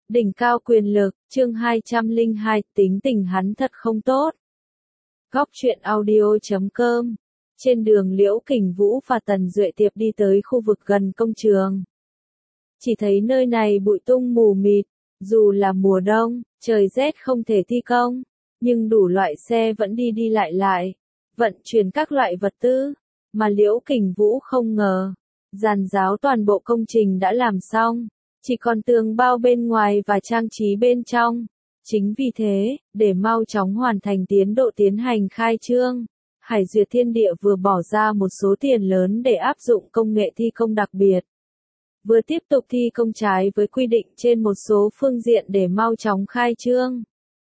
Đỉnh cao quyền lực, chương 202, tính tình hắn thật không tốt. Góc truyện audio.com. Trên đường Liễu Kình Vũ và Tần Duệ Tiệp đi tới khu vực gần công trường. Chỉ thấy nơi này bụi tung mù mịt, dù là mùa đông, trời rét không thể thi công, nhưng đủ loại xe vẫn đi đi lại, vận chuyển các loại vật tư, mà Liễu Kình Vũ không ngờ, giàn giáo toàn bộ công trình đã làm xong. Chỉ còn tường bao bên ngoài và trang trí bên trong. Chính vì thế, để mau chóng hoàn thành tiến độ tiến hành khai trương, Hải Duyệt Thiên Địa vừa bỏ ra một số tiền lớn để áp dụng công nghệ thi công đặc biệt. Vừa tiếp tục thi công trái với quy định trên một số phương diện để mau chóng khai trương.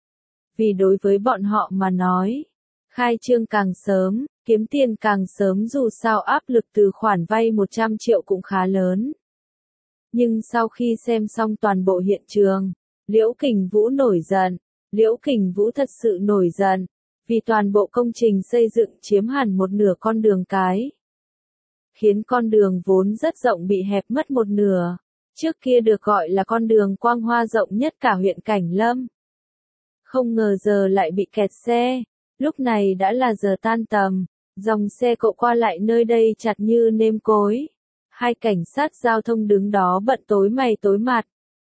Vì đối với bọn họ mà nói, khai trương càng sớm, kiếm tiền càng sớm, dù sao áp lực từ khoản vay 100 triệu cũng khá lớn. Nhưng sau khi xem xong toàn bộ hiện trường, Liễu Kình Vũ nổi giận. Liễu Kình Vũ thật sự nổi giận, vì toàn bộ công trình xây dựng chiếm hẳn một nửa con đường cái. Khiến con đường vốn rất rộng bị hẹp mất một nửa. Trước kia được gọi là con đường quang hoa rộng nhất cả huyện Cảnh Lâm. Không ngờ giờ lại bị kẹt xe. Lúc này đã là giờ tan tầm, dòng xe cộ qua lại nơi đây chặt như nêm cối. Hai cảnh sát giao thông đứng đó bận tối mày tối mặt.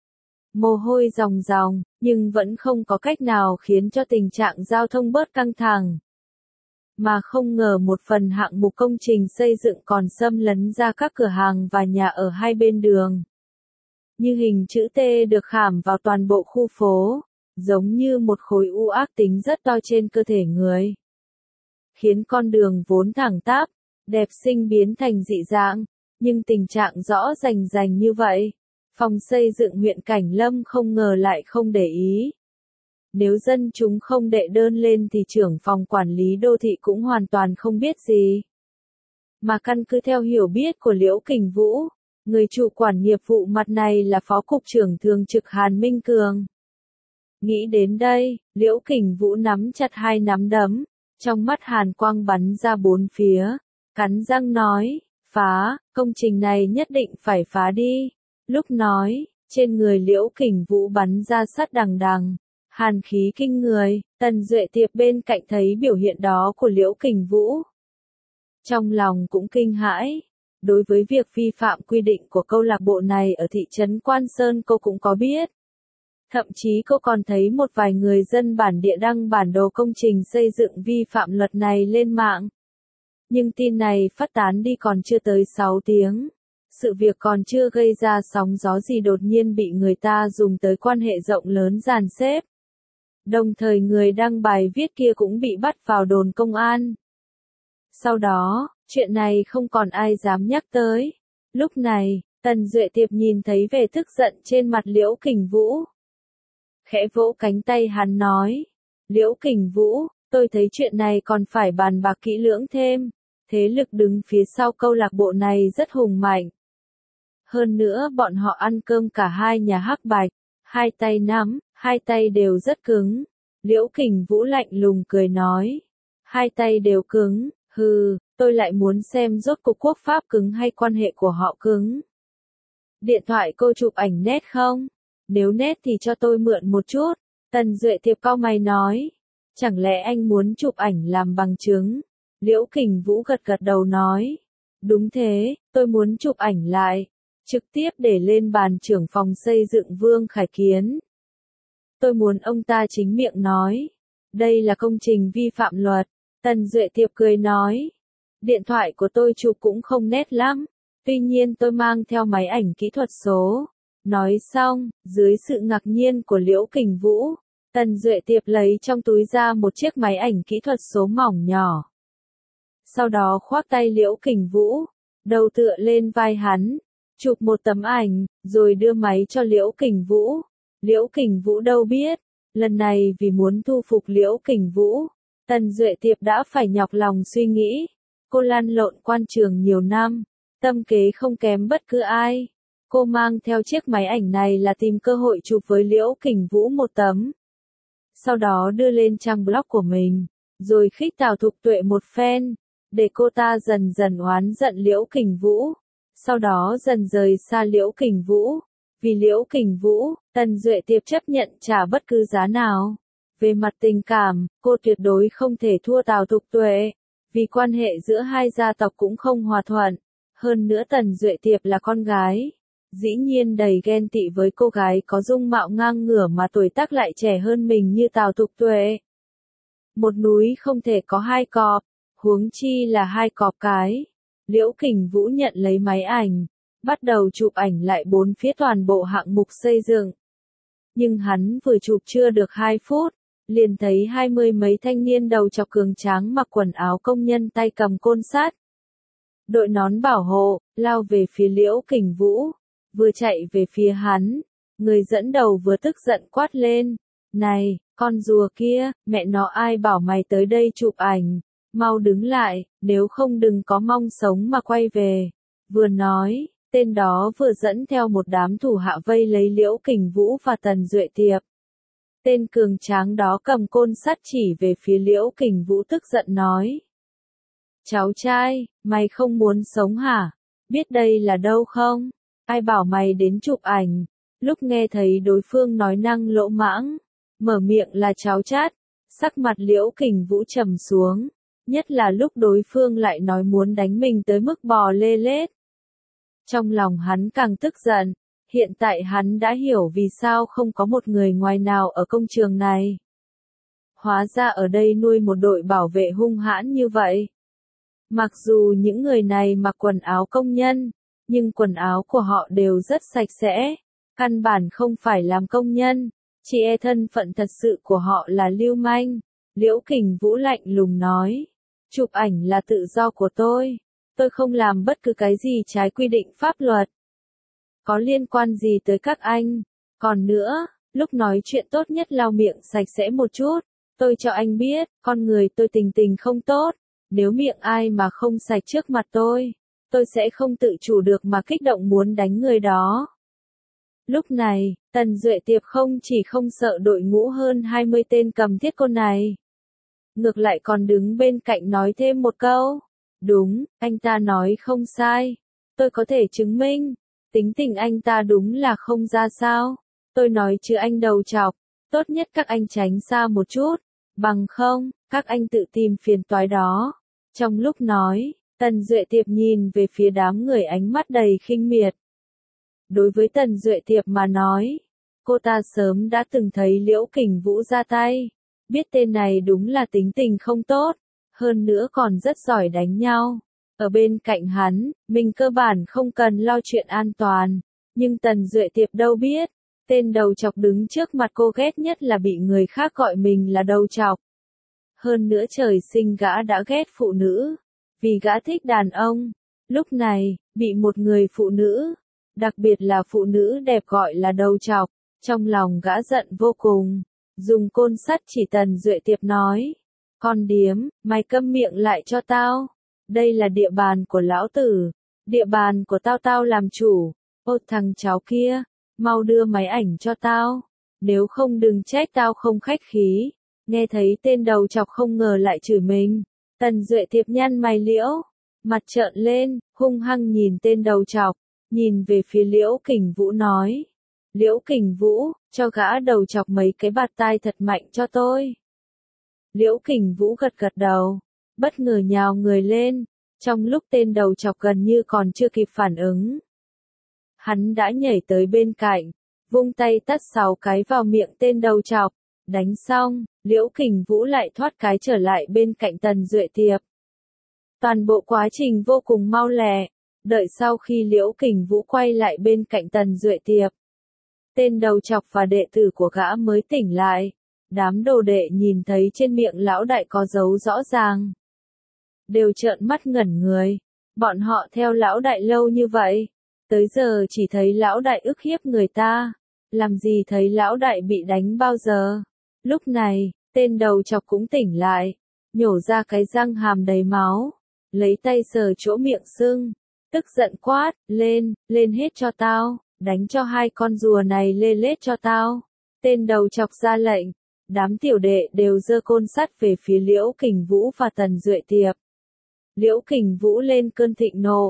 Mồ hôi ròng ròng, nhưng vẫn không có cách nào khiến cho tình trạng giao thông bớt căng thẳng. Mà không ngờ một phần hạng mục công trình xây dựng còn xâm lấn ra các cửa hàng và nhà ở hai bên đường. Như hình chữ T được khảm vào toàn bộ khu phố, giống như một khối u ác tính rất to trên cơ thể người. Khiến con đường vốn thẳng tắp, đẹp xinh biến thành dị dạng. Nhưng tình trạng rõ rành như vậy, phòng xây dựng huyện Cảnh Lâm không ngờ lại không để ý. Nếu dân chúng không đệ đơn lên thì trưởng phòng quản lý đô thị cũng hoàn toàn không biết gì. Mà căn cứ theo hiểu biết của Liễu Kình Vũ, người chủ quản nghiệp vụ mặt này là Phó Cục trưởng Thường trực Hàn Minh Cường. Nghĩ đến đây, Liễu Kình Vũ nắm chặt hai nắm đấm, trong mắt hàn quang bắn ra bốn phía, cắn răng nói. Phá, công trình này nhất định phải phá đi. Lúc nói, trên người Liễu Kình Vũ bắn ra sắt đằng đằng, hàn khí kinh người. Tần Duệ Tiệp bên cạnh thấy biểu hiện đó của Liễu Kình Vũ, trong lòng cũng kinh hãi. Đối với việc vi phạm quy định của câu lạc bộ này ở thị trấn Quan Sơn cô cũng có biết. Thậm chí cô còn thấy một vài người dân bản địa đăng bản đồ công trình xây dựng vi phạm luật này lên mạng. Nhưng tin này phát tán đi còn chưa tới 6 tiếng. Sự việc còn chưa gây ra sóng gió gì đột nhiên bị người ta dùng tới quan hệ rộng lớn dàn xếp. Đồng thời người đăng bài viết kia cũng bị bắt vào đồn công an. Sau đó, chuyện này không còn ai dám nhắc tới. Lúc này, Tần Duệ Tiệp nhìn thấy vẻ tức giận trên mặt Liễu Kình Vũ. Khẽ vỗ cánh tay hắn nói. Liễu Kình Vũ, tôi thấy chuyện này còn phải bàn bạc kỹ lưỡng thêm. Thế lực đứng phía sau câu lạc bộ này rất hùng mạnh. Hơn nữa bọn họ ăn cơm cả hai nhà hắc bạch, hai tay nắm, hai tay đều rất cứng. Liễu Kình Vũ lạnh lùng cười nói. Hai tay đều cứng, hừ, tôi lại muốn xem rốt cuộc quốc pháp cứng hay quan hệ của họ cứng. Điện thoại cô chụp ảnh nét không? Nếu nét thì cho tôi mượn một chút. Tần Duệ Tiệp cau mày nói. Chẳng lẽ anh muốn chụp ảnh làm bằng chứng? Liễu Kình Vũ gật đầu nói. Đúng thế, tôi muốn chụp ảnh lại, trực tiếp để lên bàn trưởng phòng xây dựng Vương Khải Kiến. Tôi muốn ông ta chính miệng nói. Đây là công trình vi phạm luật. Tần Duệ Tiệp cười nói. Điện thoại của tôi chụp cũng không nét lắm. Tuy nhiên tôi mang theo máy ảnh kỹ thuật số. Nói xong, dưới sự ngạc nhiên của Liễu Kình Vũ, Tần Duệ Tiệp lấy trong túi ra một chiếc máy ảnh kỹ thuật số mỏng nhỏ. Sau đó khoác tay Liễu Kình Vũ, đầu tựa lên vai hắn, chụp một tấm ảnh, rồi đưa máy cho Liễu Kình Vũ. Liễu Kình Vũ đâu biết, lần này vì muốn thu phục Liễu Kình Vũ, Tần Duệ Tiệp đã phải nhọc lòng suy nghĩ. Cô lăn lộn quan trường nhiều năm, tâm kế không kém bất cứ ai. Cô mang theo chiếc máy ảnh này là tìm cơ hội chụp với Liễu Kình Vũ một tấm. Sau đó đưa lên trang blog của mình, rồi khích Tào Thục Tuệ một phen, để cô ta dần oán giận Liễu Kình Vũ. Sau đó dần rời xa Liễu Kình Vũ. Vì Liễu Kình Vũ, Tần Duệ Tiệp chấp nhận trả bất cứ giá nào. Về mặt tình cảm, cô tuyệt đối không thể thua Tào Thục Tuệ, vì quan hệ giữa hai gia tộc cũng không hòa thuận. Hơn nữa Tần Duệ Tiệp là con gái, dĩ nhiên đầy ghen tị với cô gái có dung mạo ngang ngửa mà tuổi tác lại trẻ hơn mình như Tào Thục Tuệ. Một núi không thể có hai cọp, huống chi là hai cọp cái. Liễu Kình Vũ nhận lấy máy ảnh, bắt đầu chụp ảnh lại bốn phía toàn bộ hạng mục xây dựng. Nhưng hắn vừa chụp chưa được 2 phút, liền thấy 20 mấy thanh niên đầu chọc cường tráng mặc quần áo công nhân tay cầm côn sắt, đội nón bảo hộ, lao về phía Liễu Kình Vũ, vừa chạy về phía hắn, người dẫn đầu vừa tức giận quát lên, này, con rùa kia, mẹ nó ai bảo mày tới đây chụp ảnh, mau đứng lại, nếu không đừng có mong sống mà quay về. Vừa nói, tên đó vừa dẫn theo một đám thủ hạ vây lấy Liễu Kình Vũ và Tần Duệ Tiệp. Tên cường tráng đó cầm côn sắt chỉ về phía Liễu Kình Vũ tức giận nói. Cháu trai, mày không muốn sống hả? Biết đây là đâu không? Ai bảo mày đến chụp ảnh? Lúc nghe thấy đối phương nói năng lỗ mãng, mở miệng là cháu chát, sắc mặt Liễu Kình Vũ trầm xuống, nhất là lúc đối phương lại nói muốn đánh mình tới mức bò lê lết. Trong lòng hắn càng tức giận, hiện tại hắn đã hiểu vì sao không có một người ngoài nào ở công trường này. Hóa ra ở đây nuôi một đội bảo vệ hung hãn như vậy. Mặc dù những người này mặc quần áo công nhân, nhưng quần áo của họ đều rất sạch sẽ, căn bản không phải làm công nhân, chỉ e thân phận thật sự của họ là lưu manh. Liễu Kình Vũ lạnh lùng nói, chụp ảnh là tự do của tôi không làm bất cứ cái gì trái quy định pháp luật. Có liên quan gì tới các anh? Còn nữa, lúc nói chuyện tốt nhất lau miệng sạch sẽ một chút, tôi cho anh biết, con người tôi tình không tốt, nếu miệng ai mà không sạch trước mặt tôi sẽ không tự chủ được mà kích động muốn đánh người đó. Lúc này, Tần Duệ Tiệp không chỉ không sợ đội ngũ hơn 20 tên cầm thiết côn này, ngược lại còn đứng bên cạnh nói thêm một câu. Đúng, anh ta nói không sai. Tôi có thể chứng minh. Tính tình anh ta đúng là không ra sao. Tôi nói chứ anh đầu chọc. Tốt nhất các anh tránh xa một chút. Bằng không, các anh tự tìm phiền toái đó. Trong lúc nói, Tần Duệ Tiệp nhìn về phía đám người ánh mắt đầy khinh miệt. Đối với Tần Duệ Tiệp mà nói, cô ta sớm đã từng thấy Liễu Kình Vũ ra tay. Biết tên này đúng là tính tình không tốt. Hơn nữa còn rất giỏi đánh nhau. Ở bên cạnh hắn, mình cơ bản không cần lo chuyện an toàn. Nhưng Tần Duệ Tiệp đâu biết, tên đầu chọc đứng trước mặt cô ghét nhất là bị người khác gọi mình là đầu chọc. Hơn nữa trời sinh gã đã ghét phụ nữ, vì gã thích đàn ông. Lúc này, bị một người phụ nữ, đặc biệt là phụ nữ đẹp gọi là đầu chọc, trong lòng gã giận vô cùng. Dùng côn sắt chỉ Tần Duệ Tiệp nói. Con điếm, mày câm miệng lại cho tao. Đây là địa bàn của lão tử. Địa bàn của tao làm chủ. Ô thằng cháu kia, mau đưa máy ảnh cho tao. Nếu không đừng trách tao không khách khí. Nghe thấy tên đầu chọc không ngờ lại chửi mình. Tần Duệ Tiệp nhăn mày liễu. Mặt trợn lên, hung hăng nhìn tên đầu chọc. Nhìn về phía Liễu Kình Vũ nói. Liễu Kình Vũ, cho gã đầu chọc mấy cái bạt tai thật mạnh cho tôi. Liễu Kình Vũ gật đầu, bất ngờ nhào người lên, trong lúc tên đầu chọc gần như còn chưa kịp phản ứng. Hắn đã nhảy tới bên cạnh, vung tay tát 6 cái vào miệng tên đầu chọc, đánh xong, Liễu Kình Vũ lại thoát cái trở lại bên cạnh Tần Duệ Tiệp. Toàn bộ quá trình vô cùng mau lẹ, đợi sau khi Liễu Kình Vũ quay lại bên cạnh Tần Duệ Tiệp. Tên đầu chọc và đệ tử của gã mới tỉnh lại. Đám đồ đệ nhìn thấy trên miệng lão đại có dấu rõ ràng. Đều trợn mắt ngẩn người. Bọn họ theo lão đại lâu như vậy. Tới giờ chỉ thấy lão đại ức hiếp người ta. Làm gì thấy lão đại bị đánh bao giờ. Lúc này, tên đầu chọc cũng tỉnh lại. Nhổ ra cái răng hàm đầy máu. Lấy tay sờ chỗ miệng sưng. Tức giận quát, lên hết cho tao. Đánh cho 2 con rùa này lê lết cho tao. Tên đầu chọc ra lệnh. Đám tiểu đệ đều giơ côn sắt về phía Liễu Kình Vũ và Tần Duệ Tiệp. Liễu Kình Vũ lên cơn thịnh nộ.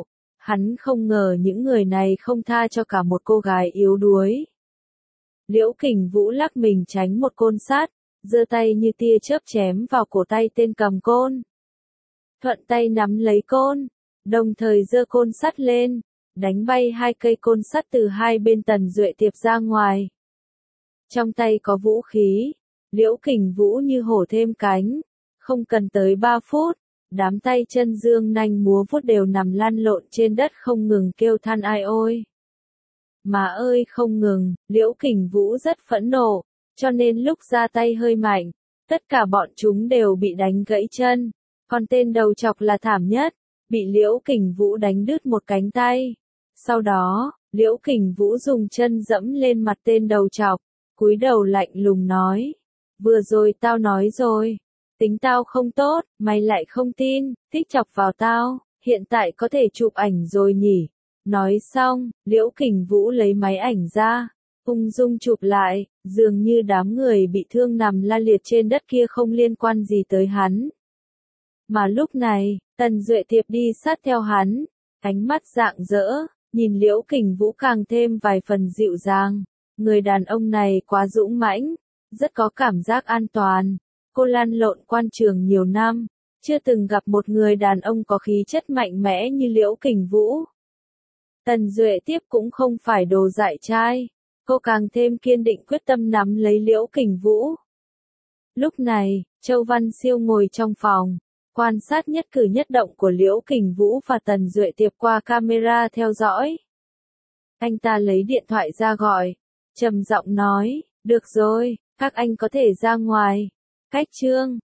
Hắn không ngờ những người này không tha cho cả một cô gái yếu đuối. Liễu Kình Vũ lắc mình tránh một côn sắt, giơ tay như tia chớp chém vào cổ tay tên cầm côn. Thuận tay nắm lấy côn, đồng thời giơ côn sắt lên, đánh bay hai cây côn sắt từ hai bên Tần Duệ Tiệp ra ngoài. Trong tay có vũ khí, Liễu Kình Vũ như hổ thêm cánh, không cần tới 3 phút, đám tay chân dương nanh múa vuốt đều nằm lăn lộn trên đất không ngừng kêu than ai ôi. Mà ơi không ngừng, Liễu Kình Vũ rất phẫn nộ, cho nên lúc ra tay hơi mạnh, tất cả bọn chúng đều bị đánh gãy chân, còn tên đầu chọc là thảm nhất, bị Liễu Kình Vũ đánh đứt một cánh tay. Sau đó, Liễu Kình Vũ dùng chân dẫm lên mặt tên đầu chọc, cúi đầu lạnh lùng nói, vừa rồi tao nói rồi, tính tao không tốt, mày lại không tin, thích chọc vào tao, hiện tại có thể chụp ảnh rồi nhỉ. Nói xong, Liễu Kình Vũ lấy máy ảnh ra, ung dung chụp lại, dường như đám người bị thương nằm la liệt trên đất kia không liên quan gì tới hắn. Mà lúc này, Tần Duệ Tiệp đi sát theo hắn, ánh mắt rạng rỡ, nhìn Liễu Kình Vũ càng thêm vài phần dịu dàng. Người đàn ông này quá dũng mãnh, rất có cảm giác an toàn. Cô lăn lộn quan trường nhiều năm, chưa từng gặp một người đàn ông có khí chất mạnh mẽ như Liễu Kình Vũ. Tần Duệ Tiếp cũng không phải đồ dại trai, cô càng thêm kiên định quyết tâm nắm lấy Liễu Kình Vũ. Lúc này, Châu Văn Siêu ngồi trong phòng, quan sát nhất cử nhất động của Liễu Kình Vũ và Tần Duệ Tiệp qua camera theo dõi. Anh ta lấy điện thoại ra gọi, trầm giọng nói, được rồi, các anh có thể ra ngoài. Cách chương